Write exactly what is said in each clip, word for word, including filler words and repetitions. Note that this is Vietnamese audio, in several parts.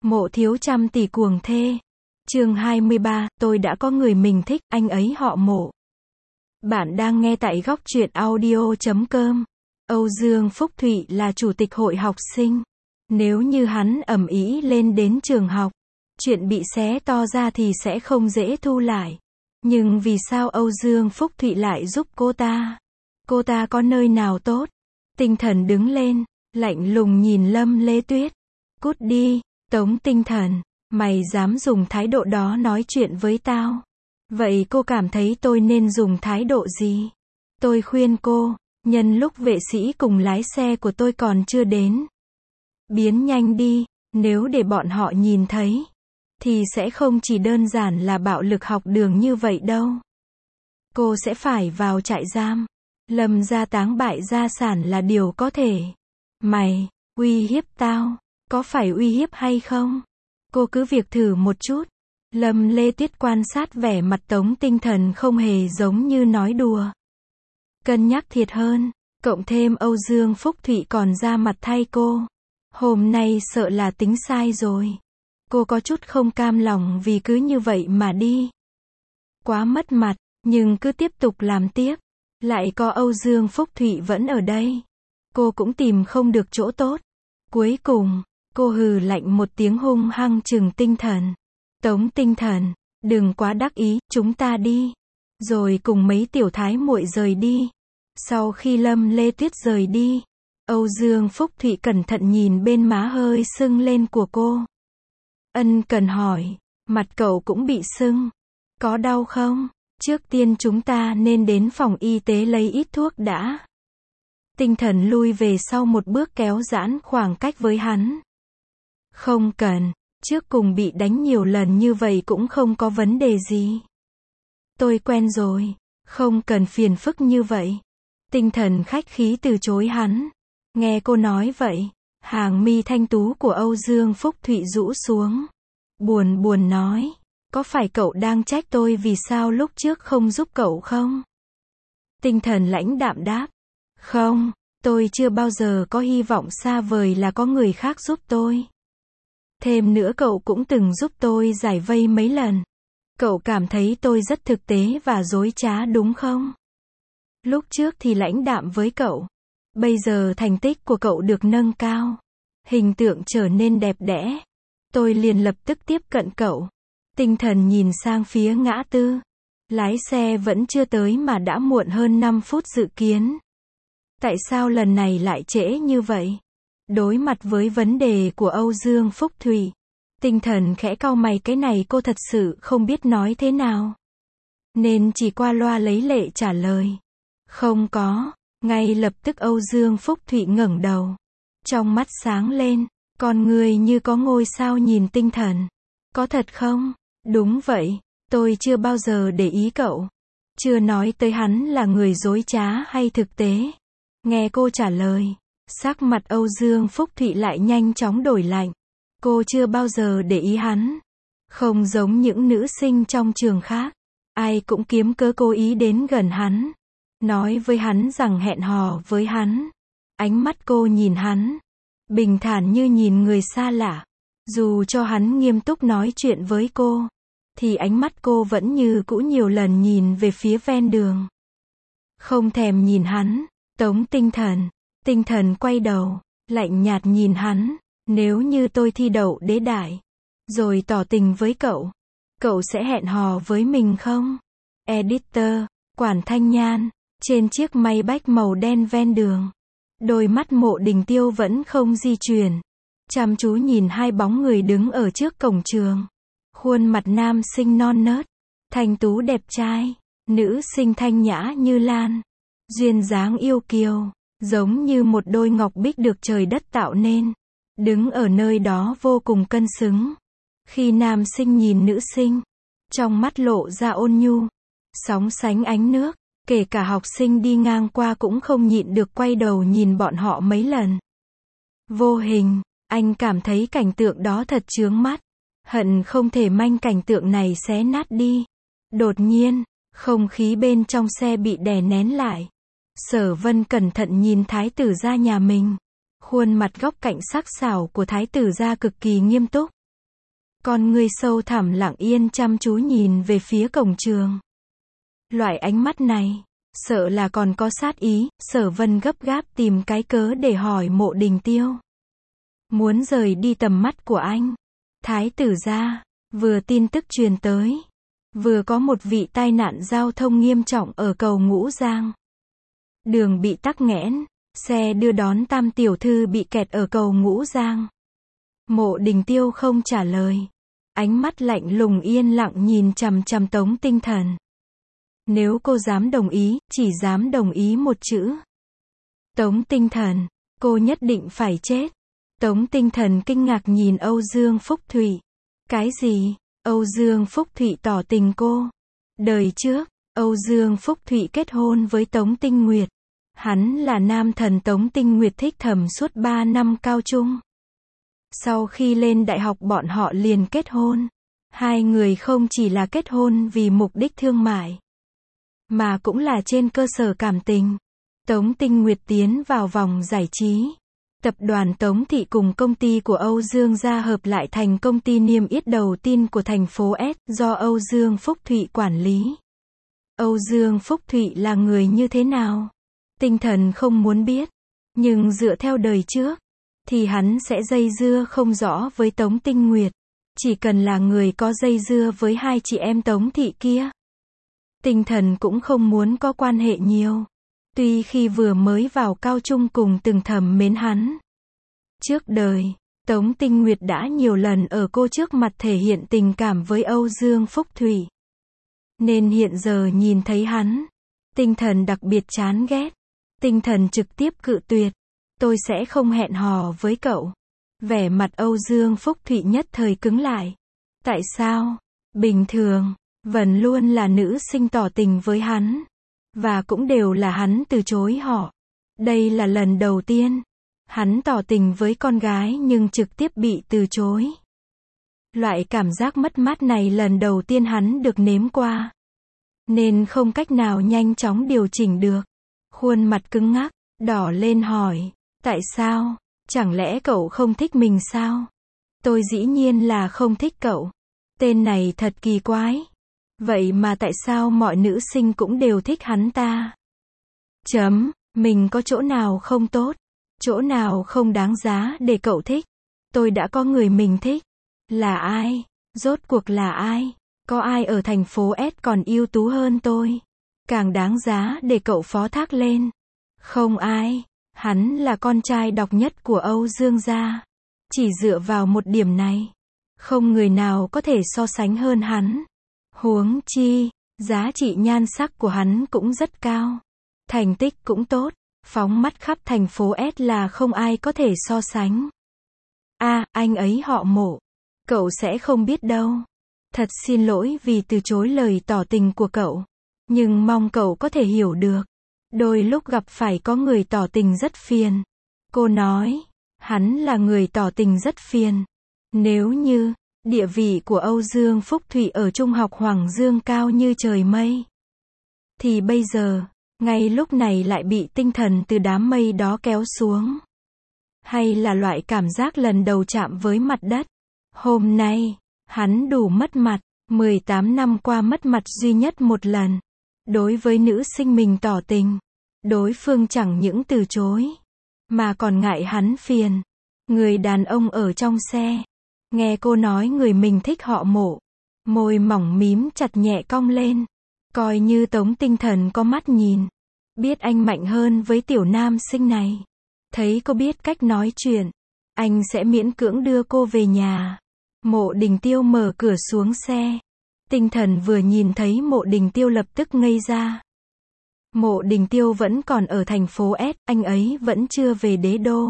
Mộ thiếu trăm tỷ cuồng thê. Chương hai mươi ba, tôi đã có người mình thích, anh ấy họ Mộ. Bạn đang nghe tại góc truyện audio chấm com. Âu Dương Phúc Thụy là chủ tịch hội học sinh. Nếu như hắn ầm ĩ lên đến trường học, chuyện bị xé to ra thì sẽ không dễ thu lại. Nhưng vì sao Âu Dương Phúc Thụy lại giúp cô ta? Cô ta có nơi nào tốt? Tinh Thần đứng lên, lạnh lùng nhìn Lâm Lê Tuyết. Cút đi, Tống Tinh Thần, mày dám dùng thái độ đó nói chuyện với tao. Vậy cô cảm thấy tôi nên dùng thái độ gì? Tôi khuyên cô, nhân lúc vệ sĩ cùng lái xe của tôi còn chưa đến, biến nhanh đi, nếu để bọn họ nhìn thấy, thì sẽ không chỉ đơn giản là bạo lực học đường như vậy đâu. Cô sẽ phải vào trại giam. Lâm gia táng bại gia sản là điều có thể. Mày, uy hiếp tao, có phải uy hiếp hay không? Cô cứ việc thử một chút. Lâm Lê Tuyết quan sát vẻ mặt Tống Tinh Thần không hề giống như nói đùa. Cân nhắc thiệt hơn, cộng thêm Âu Dương Phúc Thụy còn ra mặt thay cô. Hôm nay sợ là tính sai rồi. Cô có chút không cam lòng vì cứ như vậy mà đi. Quá mất mặt, nhưng cứ tiếp tục làm tiếp. Lại có Âu Dương Phúc Thụy vẫn ở đây. Cô cũng tìm không được chỗ tốt. Cuối cùng, cô hừ lạnh một tiếng hung hăng trừng Tinh Thần. Tống Tinh Thần, đừng quá đắc ý, chúng ta đi. Rồi cùng mấy tiểu thái muội rời đi. Sau khi Lâm Lê Tuyết rời đi, Âu Dương Phúc Thụy cẩn thận nhìn bên má hơi sưng lên của cô. Ân cần hỏi, mặt cậu cũng bị sưng. Có đau không? Trước tiên chúng ta nên đến phòng y tế lấy ít thuốc đã. Tinh Thần lui về sau một bước kéo giãn khoảng cách với hắn. Không cần, trước cùng bị đánh nhiều lần như vậy cũng không có vấn đề gì. Tôi quen rồi, không cần phiền phức như vậy. Tinh Thần khách khí từ chối hắn. Nghe cô nói vậy, hàng mi thanh tú của Âu Dương Phúc Thụy rũ xuống. Buồn buồn nói, có phải cậu đang trách tôi vì sao lúc trước không giúp cậu không? Tinh Thần lãnh đạm đáp, không, tôi chưa bao giờ có hy vọng xa vời là có người khác giúp tôi. Thêm nữa cậu cũng từng giúp tôi giải vây mấy lần. Cậu cảm thấy tôi rất thực tế và dối trá đúng không? Lúc trước thì lãnh đạm với cậu. Bây giờ thành tích của cậu được nâng cao. Hình tượng trở nên đẹp đẽ. Tôi liền lập tức tiếp cận cậu. Tinh Thần nhìn sang phía ngã tư. Lái xe vẫn chưa tới mà đã muộn hơn năm phút dự kiến. Tại sao lần này lại trễ như vậy? Đối mặt với vấn đề của Âu Dương Phúc Thụy, Tinh Thần khẽ cau mày, cái này cô thật sự không biết nói thế nào. Nên chỉ qua loa lấy lệ trả lời. Không có. Ngay lập tức Âu Dương Phúc Thụy ngẩng đầu. Trong mắt sáng lên, con người như có ngôi sao nhìn Tinh Thần. Có thật không? Đúng vậy, tôi chưa bao giờ để ý cậu. Chưa nói tới hắn là người dối trá hay thực tế. Nghe cô trả lời, sắc mặt Âu Dương Phúc Thụy lại nhanh chóng đổi lạnh. Cô chưa bao giờ để ý hắn. Không giống những nữ sinh trong trường khác. Ai cũng kiếm cớ cố ý đến gần hắn. Nói với hắn rằng hẹn hò với hắn. Ánh mắt cô nhìn hắn. Bình thản như nhìn người xa lạ. Dù cho hắn nghiêm túc nói chuyện với cô, thì ánh mắt cô vẫn như cũ nhiều lần nhìn về phía ven đường. Không thèm nhìn hắn. Tống Tinh Thần. Tinh Thần quay đầu, lạnh nhạt nhìn hắn. Nếu như tôi thi đậu đế đại, rồi tỏ tình với cậu, cậu sẽ hẹn hò với mình không? Editor, Quản Thanh Nhan, trên chiếc Maybach màu đen ven đường. Đôi mắt Mộ Đình Tiêu vẫn không di chuyển. Chăm chú nhìn hai bóng người đứng ở trước cổng trường. Khuôn mặt nam sinh non nớt, thanh tú đẹp trai, nữ sinh thanh nhã như lan. Duyên dáng yêu kiều, giống như một đôi ngọc bích được trời đất tạo nên. Đứng ở nơi đó vô cùng cân xứng. Khi nam sinh nhìn nữ sinh, trong mắt lộ ra ôn nhu, sóng sánh ánh nước. Kể cả học sinh đi ngang qua cũng không nhịn được quay đầu nhìn bọn họ mấy lần. Vô hình, anh cảm thấy cảnh tượng đó thật chướng mắt. Hận không thể manh cảnh tượng này xé nát đi. Đột nhiên, không khí bên trong xe bị đè nén lại. Sở Vân cẩn thận nhìn thái tử gia nhà mình. Khuôn mặt góc cạnh sắc sảo của thái tử gia cực kỳ nghiêm túc. Con ngươi sâu thẳm lặng yên chăm chú nhìn về phía cổng trường. Loại ánh mắt này, sợ là còn có sát ý, Sở Vân gấp gáp tìm cái cớ để hỏi Mộ Đình Tiêu. Muốn rời đi tầm mắt của anh. Thái tử gia, vừa tin tức truyền tới. Vừa có một vị tai nạn giao thông nghiêm trọng ở cầu Ngũ Giang. Đường bị tắc nghẽn, xe đưa đón Tam tiểu thư bị kẹt ở cầu Ngũ Giang. Mộ Đình Tiêu không trả lời. Ánh mắt lạnh lùng yên lặng nhìn chằm chằm Tống Tinh Thần. Nếu cô dám đồng ý, chỉ dám đồng ý một chữ. Tống Tinh Thần, cô nhất định phải chết. Tống Tinh Thần kinh ngạc nhìn Âu Dương Phúc Thụy. Cái gì? Âu Dương Phúc Thụy tỏ tình cô. Đời trước, Âu Dương Phúc Thụy kết hôn với Tống Tinh Nguyệt. Hắn là nam thần Tống Tinh Nguyệt thích thầm suốt ba năm cao trung. Sau khi lên đại học bọn họ liền kết hôn. Hai người không chỉ là kết hôn vì mục đích thương mại, mà cũng là trên cơ sở cảm tình. Tống Tinh Nguyệt tiến vào vòng giải trí. Tập đoàn Tống Thị cùng công ty của Âu Dương gia hợp lại thành công ty niêm yết đầu tiên của thành phố S, do Âu Dương Phúc Thụy quản lý. Âu Dương Phúc Thụy là người như thế nào? Tinh Thần không muốn biết. Nhưng dựa theo đời trước, thì hắn sẽ dây dưa không rõ với Tống Tinh Nguyệt. Chỉ cần là người có dây dưa với hai chị em Tống Thị kia. Tinh Thần cũng không muốn có quan hệ nhiều. Tuy khi vừa mới vào cao trung cùng từng thầm mến hắn. Trước đời, Tống Tinh Nguyệt đã nhiều lần ở cô trước mặt thể hiện tình cảm với Âu Dương Phúc Thụy. Nên hiện giờ nhìn thấy hắn, Tinh Thần đặc biệt chán ghét. Tinh Thần trực tiếp cự tuyệt. Tôi sẽ không hẹn hò với cậu. Vẻ mặt Âu Dương Phúc Thụy nhất thời cứng lại. Tại sao? Bình thường, vẫn luôn là nữ sinh tỏ tình với hắn. Và cũng đều là hắn từ chối họ. Đây là lần đầu tiên. Hắn tỏ tình với con gái nhưng trực tiếp bị từ chối. Loại cảm giác mất mát này lần đầu tiên hắn được nếm qua. Nên không cách nào nhanh chóng điều chỉnh được. Khuôn mặt cứng ngắc, đỏ lên hỏi. Tại sao? Chẳng lẽ cậu không thích mình sao? Tôi dĩ nhiên là không thích cậu. Tên này thật kỳ quái. Vậy mà tại sao mọi nữ sinh cũng đều thích hắn ta? Chấm, mình có chỗ nào không tốt? Chỗ nào không đáng giá để cậu thích? Tôi đã có người mình thích. Là ai? Rốt cuộc là ai? Có ai ở thành phố S còn ưu tú hơn tôi? Càng đáng giá để cậu phó thác lên. Không ai. Hắn là con trai độc nhất của Âu Dương gia. Chỉ dựa vào một điểm này, không người nào có thể so sánh hơn hắn. Huống chi, giá trị nhan sắc của hắn cũng rất cao. Thành tích cũng tốt, phóng mắt khắp thành phố S là không ai có thể so sánh. A, à, anh ấy họ Mộ. Cậu sẽ không biết đâu. Thật xin lỗi vì từ chối lời tỏ tình của cậu. Nhưng mong cậu có thể hiểu được. Đôi lúc gặp phải có người tỏ tình rất phiền. Cô nói, hắn là người tỏ tình rất phiền. Nếu như, địa vị của Âu Dương Phúc Thụy ở Trung học Hoàng Dương cao như trời mây. Thì bây giờ, ngay lúc này lại bị Tinh Thần từ đám mây đó kéo xuống. Hay là loại cảm giác lần đầu chạm với mặt đất. Hôm nay, hắn đủ mất mặt. mười tám năm qua mất mặt duy nhất một lần. Đối với nữ sinh mình tỏ tình. Đối phương chẳng những từ chối, mà còn ngại hắn phiền. Người đàn ông ở trong xe. Nghe cô nói người mình thích họ Mộ. Môi mỏng mím chặt nhẹ cong lên. Coi như Tống Tinh Thần có mắt nhìn. Biết anh mạnh hơn với tiểu nam sinh này. Thấy cô biết cách nói chuyện. Anh sẽ miễn cưỡng đưa cô về nhà. Mộ Đình Tiêu mở cửa xuống xe. Tinh Thần vừa nhìn thấy Mộ Đình Tiêu lập tức ngây ra. Mộ Đình Tiêu vẫn còn ở thành phố S, anh ấy vẫn chưa về đế đô.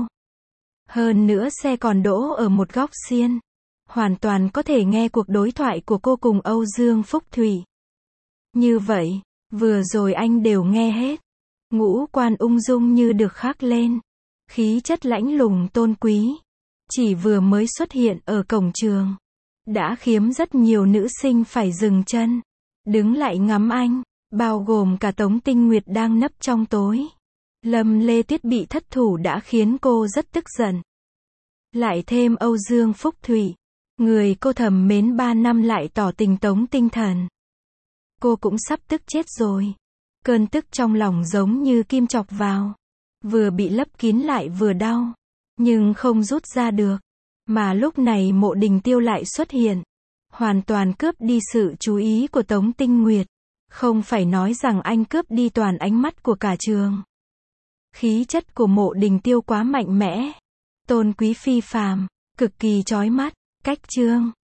Hơn nữa xe còn đỗ ở một góc xiên. Hoàn toàn có thể nghe cuộc đối thoại của cô cùng Âu Dương Phúc Thụy. Như vậy, vừa rồi anh đều nghe hết. Ngũ quan ung dung như được khắc lên. Khí chất lãnh lùng tôn quý. Chỉ vừa mới xuất hiện ở cổng trường. Đã khiến rất nhiều nữ sinh phải dừng chân. Đứng lại ngắm anh. Bao gồm cả Tống Tinh Nguyệt đang nấp trong tối. Lâm Lê Tuyết bị thất thủ đã khiến cô rất tức giận. Lại thêm Âu Dương Phúc Thụy. Người cô thầm mến ba năm lại tỏ tình Tống Tinh Thần. Cô cũng sắp tức chết rồi. Cơn tức trong lòng giống như kim chọc vào. Vừa bị lấp kín lại vừa đau. Nhưng không rút ra được. Mà lúc này Mộ Đình Tiêu lại xuất hiện. Hoàn toàn cướp đi sự chú ý của Tống Tinh Nguyệt. Không phải nói rằng anh cướp đi toàn ánh mắt của cả trường. Khí chất của Mộ Đình Tiêu quá mạnh mẽ. Tôn quý phi phàm. Cực kỳ chói mắt. Cách chương